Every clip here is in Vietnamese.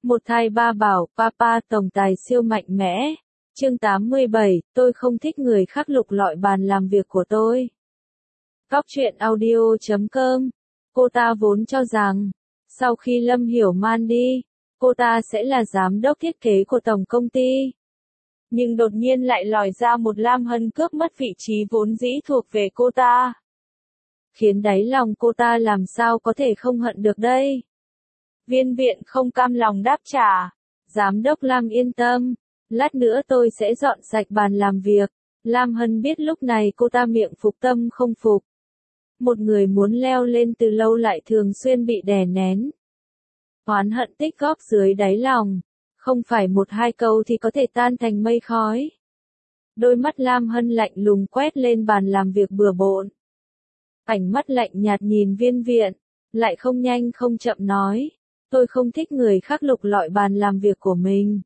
Một thai ba bảo, papa tổng tài siêu mạnh mẽ. Chương 87, tôi không thích người khác lục lọi bàn làm việc của tôi. Góc truyện audio.com. Cô ta vốn cho rằng, sau khi Lâm Hiểu Man đi, cô ta sẽ là giám đốc thiết kế của tổng công ty. Nhưng đột nhiên lại lòi ra một Lam Hân cướp mất vị trí vốn dĩ thuộc về cô ta. Khiến đáy lòng cô ta làm sao có thể không hận được đây. Viên Viện không cam lòng đáp trả. Giám đốc Lam yên tâm, lát nữa tôi sẽ dọn sạch bàn làm việc. Lam Hân biết lúc này cô ta miệng phục tâm không phục. Một người muốn leo lên từ lâu lại thường xuyên bị đè nén. Oán hận tích góp dưới đáy lòng, không phải một hai câu thì có thể tan thành mây khói. Đôi mắt Lam Hân lạnh lùng quét lên bàn làm việc bừa bộn. Ánh mắt lạnh nhạt nhìn Viên Viện, lại không nhanh không chậm nói, tôi không thích người khác lục lọi bàn làm việc của mình.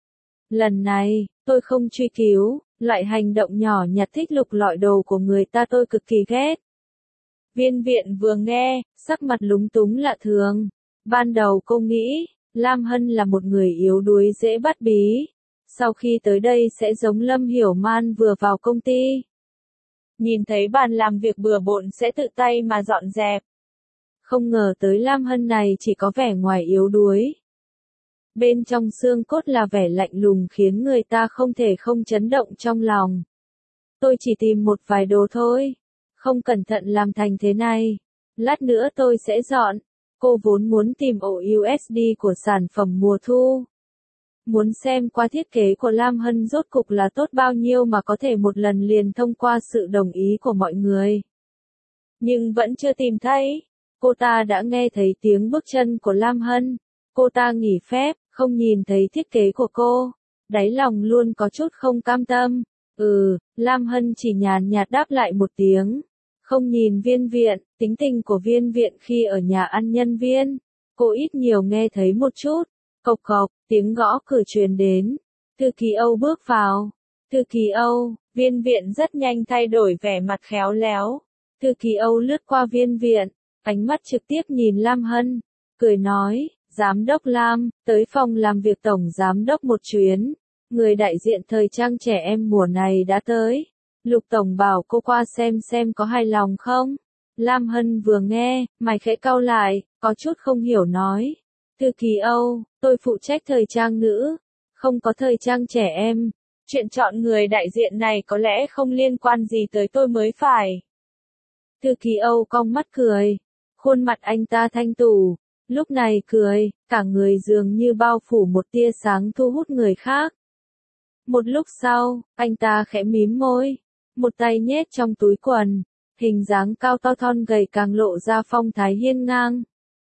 Lần này, tôi không truy cứu, loại hành động nhỏ nhặt thích lục lọi đồ của người ta tôi cực kỳ ghét. Viên Viện vừa nghe, sắc mặt lúng túng lạ thường. Ban đầu cô nghĩ, Lam Hân là một người yếu đuối dễ bắt bí. Sau khi tới đây sẽ giống Lâm Hiểu Man vừa vào công ty. Nhìn thấy bàn làm việc bừa bộn sẽ tự tay mà dọn dẹp. Không ngờ tới Lam Hân này chỉ có vẻ ngoài yếu đuối. Bên trong xương cốt là vẻ lạnh lùng khiến người ta không thể không chấn động trong lòng. Tôi chỉ tìm một vài đồ thôi. Không cẩn thận làm thành thế này. Lát nữa tôi sẽ dọn. Cô vốn muốn tìm ổ USB của sản phẩm mùa thu. Muốn xem qua thiết kế của Lam Hân rốt cục là tốt bao nhiêu mà có thể một lần liền thông qua sự đồng ý của mọi người. Nhưng vẫn chưa tìm thấy. Cô ta đã nghe thấy tiếng bước chân của Lam Hân. Cô ta nghỉ phép, không nhìn thấy thiết kế của cô. Đáy lòng luôn có chút không cam tâm. Lam Hân chỉ nhàn nhạt đáp lại một tiếng. Không nhìn Viên Viện, tính tình của Viên Viện khi ở nhà ăn nhân viên. Cô ít nhiều nghe thấy một chút. Cộc cộc, tiếng gõ cửa truyền đến. Thư ký Âu bước vào. Thư ký Âu, Viên Viện rất nhanh thay đổi vẻ mặt khéo léo. Thư ký Âu lướt qua Viên Viện, ánh mắt trực tiếp nhìn Lam Hân, cười nói, Giám đốc Lam, tới phòng làm việc tổng giám đốc một chuyến. Người đại diện thời trang trẻ em mùa này đã tới. Lục tổng bảo cô qua xem có hài lòng không? Lam Hân vừa nghe, mày khẽ cau lại, có chút không hiểu nói. Thư ký Âu, tôi phụ trách thời trang nữ, không có thời trang trẻ em. Chuyện chọn người đại diện này có lẽ không liên quan gì tới tôi mới phải. Thư ký Âu cong mắt cười. Khuôn mặt anh ta thanh tú. Lúc này cười, cả người dường như bao phủ một tia sáng thu hút người khác. Một lúc sau, anh ta khẽ mím môi. Một tay nhét trong túi quần. Hình dáng cao to thon gầy càng lộ ra phong thái hiên ngang.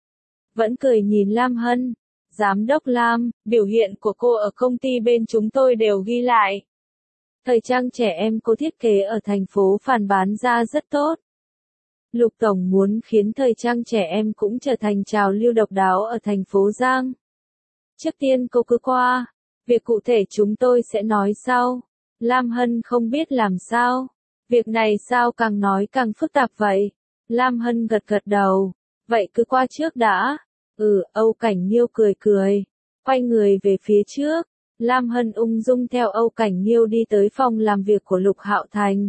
Vẫn cười nhìn Lam Hân. Giám đốc Lam, biểu hiện của cô ở công ty bên chúng tôi đều ghi lại. Thời trang trẻ em cô thiết kế ở thành phố Phàn bán ra rất tốt. Lục tổng muốn khiến thời trang trẻ em cũng trở thành trào lưu độc đáo ở thành phố Giang. Trước tiên cô cứ qua. Việc cụ thể chúng tôi sẽ nói sau. Lam Hân không biết làm sao. Việc này sao càng nói càng phức tạp vậy? Lam Hân gật gật đầu. Vậy cứ qua trước đã. Âu Cảnh Nghiêu cười cười. Quay người về phía trước. Lam Hân ung dung theo Âu Cảnh Nghiêu đi tới phòng làm việc của Lục Hạo Thành.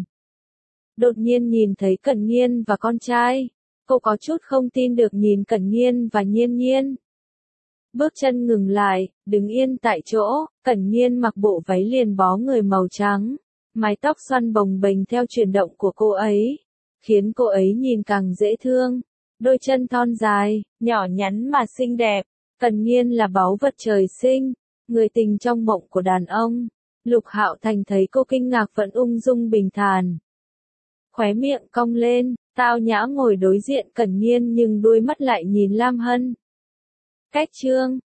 Đột nhiên nhìn thấy Cẩn Nhiên và con trai. Cô có chút không tin được nhìn Cẩn Nhiên và Nhiên Nhiên. Bước chân ngừng lại, đứng yên tại chỗ. Cẩn Nhiên mặc bộ váy liền bó người màu trắng. Mái tóc xoăn bồng bềnh theo chuyển động của cô ấy. Khiến cô ấy nhìn càng dễ thương. Đôi chân thon dài, nhỏ nhắn mà xinh đẹp. Cẩn Nhiên là báu vật trời sinh. Người tình trong mộng của đàn ông. Lục Hạo Thành thấy cô kinh ngạc vẫn ung dung bình thản. Khóe miệng cong lên, tao nhã ngồi đối diện Cẩn Nhiên nhưng đôi mắt lại nhìn Lam Hân. Cách chương,